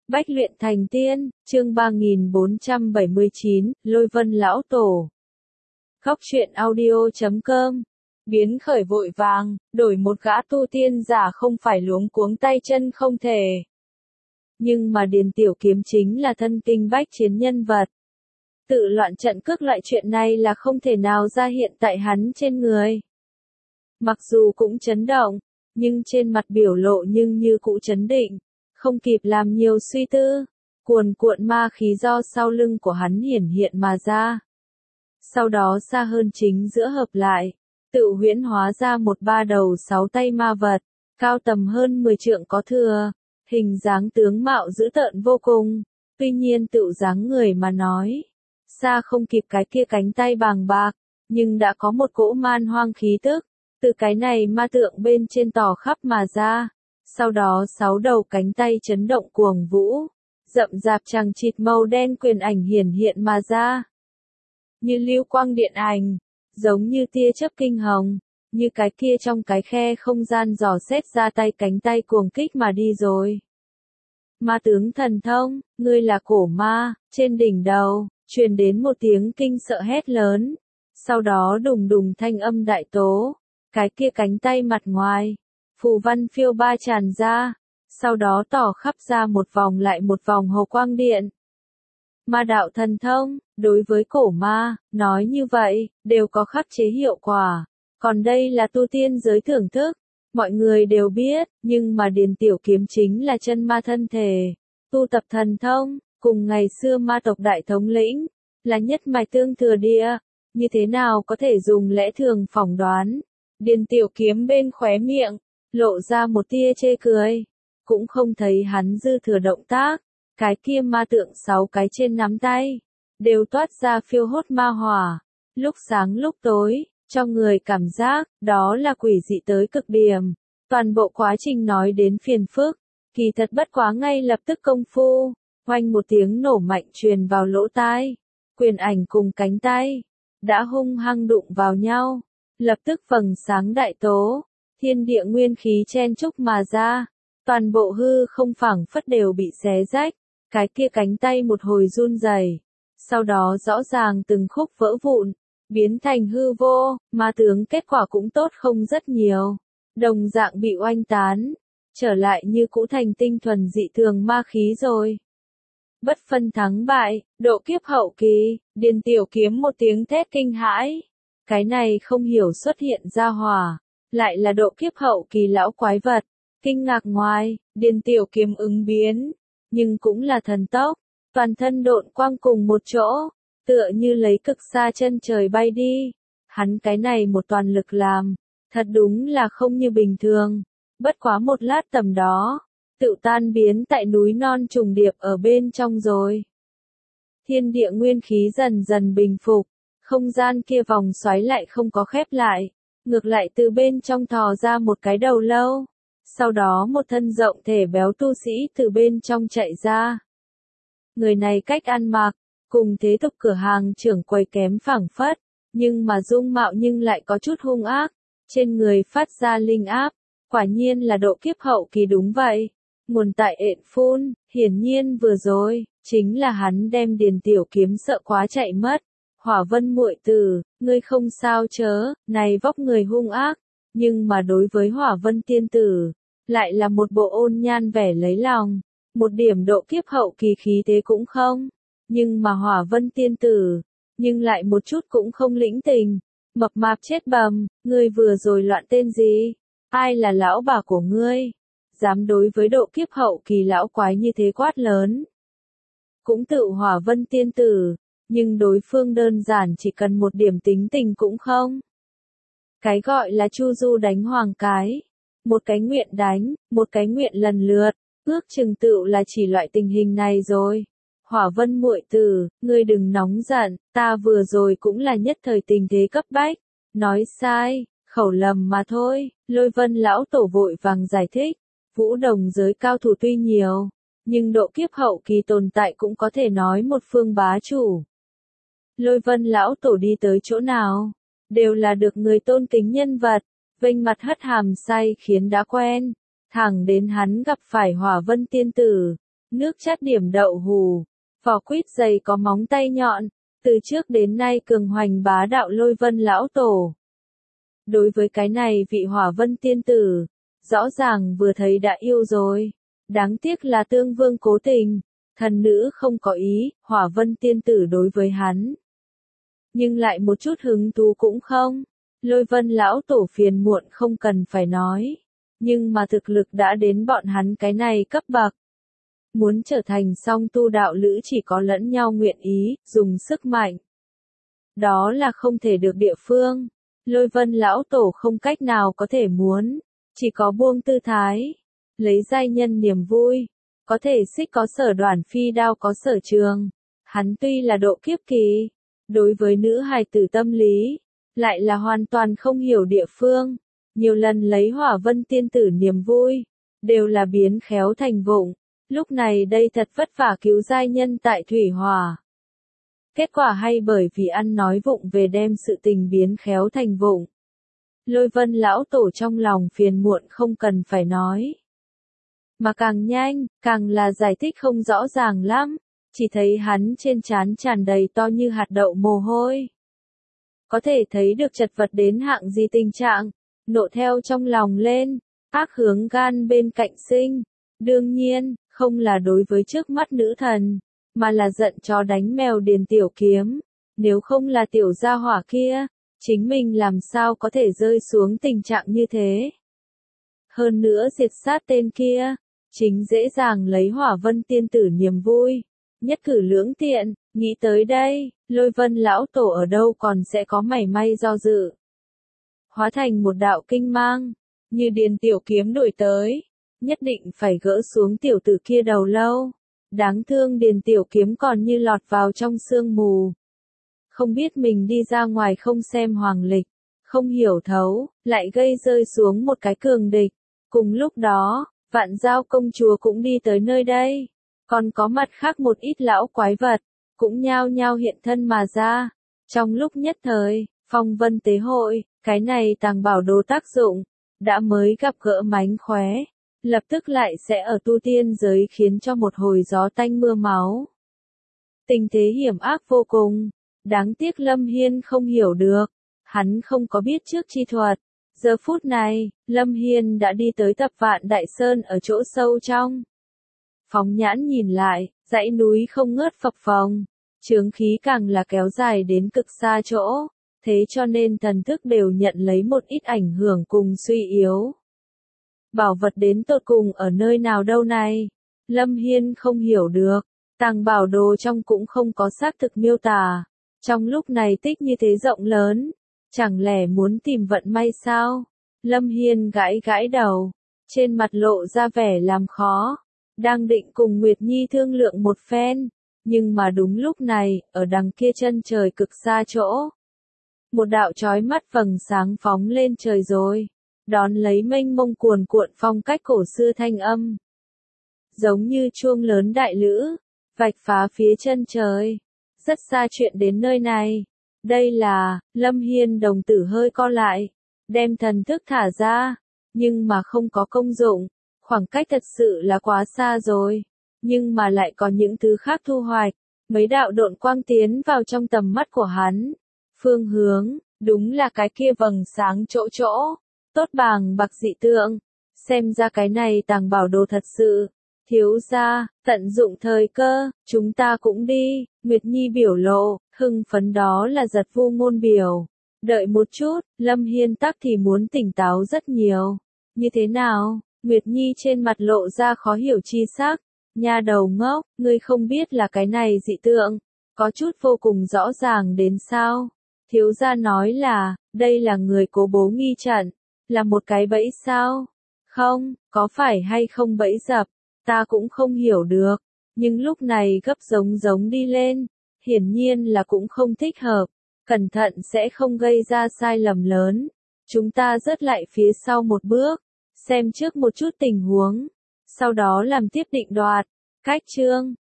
Bách luyện thành tiên, chương 3479, Lôi Vân Lão Tổ. Góc truyện audio.com. Biến khởi vội vàng, đổi một gã tu tiên giả không phải luống cuống tay chân không thể. Nhưng mà Điền Tiểu Kiếm chính là thân kinh bách chiến nhân vật. Tự loạn trận cước loại chuyện này là không thể nào ra hiện tại hắn trên người. Mặc dù cũng chấn động, nhưng trên mặt biểu lộ nhưng như cũ chấn định. Không kịp làm nhiều suy tư, cuồn cuộn ma khí do sau lưng của hắn hiển hiện mà ra. Sau đó xa hơn chính giữa hợp lại, tự huyễn hóa ra một ba đầu sáu tay ma vật, cao tầm hơn 10 trượng có thừa, hình dáng tướng mạo dữ tợn vô cùng, tuy nhiên tự dáng người mà nói, xa không kịp cái kia cánh tay bàng bạc, nhưng đã có một cỗ man hoang khí tức, từ cái này ma tượng bên trên tỏ khắp mà ra. Sau đó 6 đầu cánh tay chấn động cuồng vũ, rậm rạp chằng chịt màu đen quyền ảnh hiển hiện mà ra. Như lưu quang điện ảnh, giống như tia chớp kinh hồng, như cái kia trong cái khe không gian dò xét ra tay cánh tay cuồng kích mà đi rồi. Ma tướng thần thông, ngươi là cổ ma, trên đỉnh đầu, truyền đến một tiếng kinh sợ hét lớn. Sau đó đùng đùng thanh âm đại tố, cái kia cánh tay mặt ngoài. Phù văn phiêu ba tràn ra, sau đó tỏ khắp ra một vòng lại một vòng hồ quang điện. Ma đạo thần thông, đối với cổ ma, nói như vậy, đều có khắc chế hiệu quả. Còn đây là tu tiên giới thưởng thức, mọi người đều biết, nhưng mà Điền Tiểu Kiếm chính là chân ma thân thể. Tu tập thần thông, cùng ngày xưa ma tộc đại thống lĩnh, là nhất mạch tương thừa địa, như thế nào có thể dùng lẽ thường phỏng đoán. Điền Tiểu Kiếm bên khóe miệng, lộ ra một tia chê cười, cũng không thấy hắn dư thừa động tác, cái kia ma tượng 6 cái trên nắm tay, đều toát ra phiêu hốt ma hỏa, lúc sáng lúc tối, cho người cảm giác, đó là quỷ dị tới cực điểm, toàn bộ quá trình nói đến phiền phức, kỳ thật bất quá ngay lập tức công phu, oanh một tiếng nổ mạnh truyền vào lỗ tai, quyền ảnh cùng cánh tay, đã hung hăng đụng vào nhau, lập tức vầng sáng đại tố. Thiên địa nguyên khí chen chúc mà ra, toàn bộ hư không phảng phất đều bị xé rách, cái kia cánh tay một hồi run rẩy, sau đó rõ ràng từng khúc vỡ vụn, biến thành hư vô, ma tướng kết quả cũng tốt không rất nhiều, đồng dạng bị oanh tán, trở lại như cũ thành tinh thuần dị thường ma khí rồi. Bất phân thắng bại, độ kiếp hậu kỳ, Điền Tiểu Kiếm một tiếng thét kinh hãi, cái này không hiểu xuất hiện ra hỏa. Lại là độ kiếp hậu kỳ lão quái vật, kinh ngạc ngoài, Điền Tiểu Kiếm ứng biến, nhưng cũng là thần tốc, toàn thân độn quang cùng một chỗ, tựa như lấy cực xa chân trời bay đi, hắn cái này một toàn lực làm, thật đúng là không như bình thường, bất quá một lát tầm đó, tự tan biến tại núi non trùng điệp ở bên trong rồi. Thiên địa nguyên khí dần dần bình phục, không gian kia vòng xoáy lại không có khép lại. Ngược lại từ bên trong thò ra một cái đầu lâu, sau đó một thân rộng thể béo tu sĩ từ bên trong chạy ra. Người này cách ăn mặc, cùng thế tục cửa hàng trưởng quầy kém phảng phất, nhưng mà dung mạo nhưng lại có chút hung ác, trên người phát ra linh áp, quả nhiên là độ kiếp hậu kỳ đúng vậy. Nguồn tại ện phun, hiển nhiên vừa rồi, chính là hắn đem Điền Tiểu Kiếm sợ quá chạy mất. Hỏa Vân muội tử, ngươi không sao chớ, này vóc người hung ác, nhưng mà đối với Hỏa Vân tiên tử, lại là một bộ ôn nhan vẻ lấy lòng, một điểm độ kiếp hậu kỳ khí thế cũng không, nhưng mà Hỏa Vân tiên tử, nhưng lại một chút cũng không lĩnh tình, mập mạp chết bầm, ngươi vừa rồi loạn tên gì, ai là lão bà của ngươi, dám đối với độ kiếp hậu kỳ lão quái như thế quát lớn. Cũng tự Hỏa Vân tiên tử. Nhưng đối phương đơn giản chỉ cần một điểm tính tình cũng không. Cái gọi là chu du đánh hoàng cái. Một cái nguyện đánh, một cái nguyện lần lượt, ước chừng tựu là chỉ loại tình hình này rồi. Hỏa Vân muội tử, ngươi đừng nóng giận, ta vừa rồi cũng là nhất thời tình thế cấp bách. Nói sai, khẩu lầm mà thôi, Lôi Vân lão tổ vội vàng giải thích. Vũ đồng giới cao thủ tuy nhiều, nhưng độ kiếp hậu kỳ tồn tại cũng có thể nói một phương bá chủ. Lôi Vân lão tổ đi tới chỗ nào, đều là được người tôn kính nhân vật, vênh mặt hất hàm say khiến đã quen, thẳng đến hắn gặp phải Hỏa Vân tiên tử, nước chát điểm đậu hù, vỏ quýt dày có móng tay nhọn, từ trước đến nay cường hoành bá đạo Lôi Vân lão tổ. Đối với cái này vị Hỏa Vân tiên tử, rõ ràng vừa thấy đã yêu rồi. Đáng tiếc là Tương Vương cố tình, thần nữ không có ý, Hỏa Vân tiên tử đối với hắn. Nhưng lại một chút hứng thú cũng không. Lôi Vân lão tổ phiền muộn không cần phải nói. Nhưng mà thực lực đã đến bọn hắn cái này cấp bậc. Muốn trở thành song tu đạo lữ chỉ có lẫn nhau nguyện ý, dùng sức mạnh. Đó là không thể được địa phương. Lôi Vân lão tổ không cách nào có thể muốn. Chỉ có buông tư thái. Lấy giai nhân niềm vui. Có thể xích có sở đoản phi đao có sở trường. Hắn tuy là độ kiếp kỳ. Đối với nữ hài tử tâm lý. Lại là hoàn toàn không hiểu địa phương. Nhiều lần lấy Hỏa Vân tiên tử niềm vui. Đều là biến khéo thành vụng. Lúc này đây thật vất vả cứu giai nhân tại thủy hỏa. Kết quả hay bởi vì ăn nói vụng về đem sự tình biến khéo thành vụng. Lôi Vân lão tổ trong lòng phiền muộn không cần phải nói. Mà càng nhanh, càng là giải thích không rõ ràng lắm. Chỉ thấy hắn trên trán tràn đầy to như hạt đậu mồ hôi. Có thể thấy được chật vật đến hạng gì tình trạng. Nộ theo trong lòng lên, ác hướng gan bên cạnh sinh. Đương nhiên, không là đối với trước mắt nữ thần, mà là giận chó đánh mèo Điền Tiểu Kiếm. Nếu không là tiểu gia hỏa kia, chính mình làm sao có thể rơi xuống tình trạng như thế. Hơn nữa diệt sát tên kia, chính dễ dàng lấy Hỏa Vân tiên tử niềm vui. Nhất cử lưỡng tiện, nghĩ tới đây, Lôi Vân lão tổ ở đâu còn sẽ có mảy may do dự. Hóa thành một đạo kinh mang, như Điền Tiểu Kiếm đuổi tới. Nhất định phải gỡ xuống tiểu tử kia đầu lâu. Đáng thương Điền Tiểu Kiếm còn như lọt vào trong sương mù. Không biết mình đi ra ngoài không xem hoàng lịch, không hiểu thấu, lại gây rơi xuống một cái cường địch. Cùng lúc đó, Vạn Giao công chúa cũng đi tới nơi đây. Còn có mặt khác một ít lão quái vật, cũng nhao nhao hiện thân mà ra. Trong lúc nhất thời, phong vân tế hội, cái này tàng bảo đồ tác dụng, đã mới gặp gỡ mánh khóe. Lập tức lại sẽ ở tu tiên giới khiến cho một hồi gió tanh mưa máu. Tình thế hiểm ác vô cùng. Đáng tiếc Lâm Hiên không hiểu được. Hắn không có biết trước chi thuật. Giờ phút này, Lâm Hiên đã đi tới Tập Vạn Đại Sơn ở chỗ sâu trong. Phóng nhãn nhìn lại, dãy núi không ngớt phập phồng. Chướng khí càng là kéo dài đến cực xa chỗ. Thế cho nên thần thức đều nhận lấy một ít ảnh hưởng cùng suy yếu. Bảo vật đến tột cùng ở nơi nào đâu này? Lâm Hiên không hiểu được. Tàng bảo đồ trong cũng không có xác thực miêu tả. Trong lúc này tích như thế rộng lớn. Chẳng lẽ muốn tìm vận may sao? Lâm Hiên gãi gãi đầu. Trên mặt lộ ra vẻ làm khó. Đang định cùng Nguyệt Nhi thương lượng một phen. Nhưng mà đúng lúc này, ở đằng kia chân trời cực xa chỗ. Một đạo chói mắt vầng sáng phóng lên trời rồi. Đón lấy mênh mông cuồn cuộn phong cách cổ xưa thanh âm. Giống như chuông lớn đại lữ, vạch phá phía chân trời. Rất xa chuyện đến nơi này. Đây là, Lâm Hiên đồng tử hơi co lại. Đem thần thức thả ra. Nhưng mà không có công dụng. Khoảng cách thật sự là quá xa rồi. Nhưng mà lại có những thứ khác thu hoạch. Mấy đạo độn quang tiến vào trong tầm mắt của hắn. Phương hướng, đúng là cái kia vầng sáng chỗ chỗ. Tốt bàng bạc dị tượng. Xem ra cái này tàng bảo đồ thật sự. Thiếu gia, tận dụng thời cơ, chúng ta cũng đi. Nguyệt Nhi biểu lộ, hưng phấn đó là giật vu ngôn biểu. Đợi một chút, Lâm Hiên tắc thì muốn tỉnh táo rất nhiều. Như thế nào? Nguyệt Nhi trên mặt lộ ra khó hiểu chi sắc. Nha đầu ngốc, ngươi không biết là cái này dị tượng. Có chút vô cùng rõ ràng đến sao? Thiếu gia nói là, đây là người cố bố nghi trận. Là một cái bẫy sao? Không, có phải hay không bẫy dập? Ta cũng không hiểu được. Nhưng lúc này gấp giống đi lên. Hiển nhiên là cũng không thích hợp. Cẩn thận sẽ không gây ra sai lầm lớn. Chúng ta rớt lại phía sau một bước. Xem trước một chút tình huống. Sau đó làm tiếp định đoạt. Cách chương.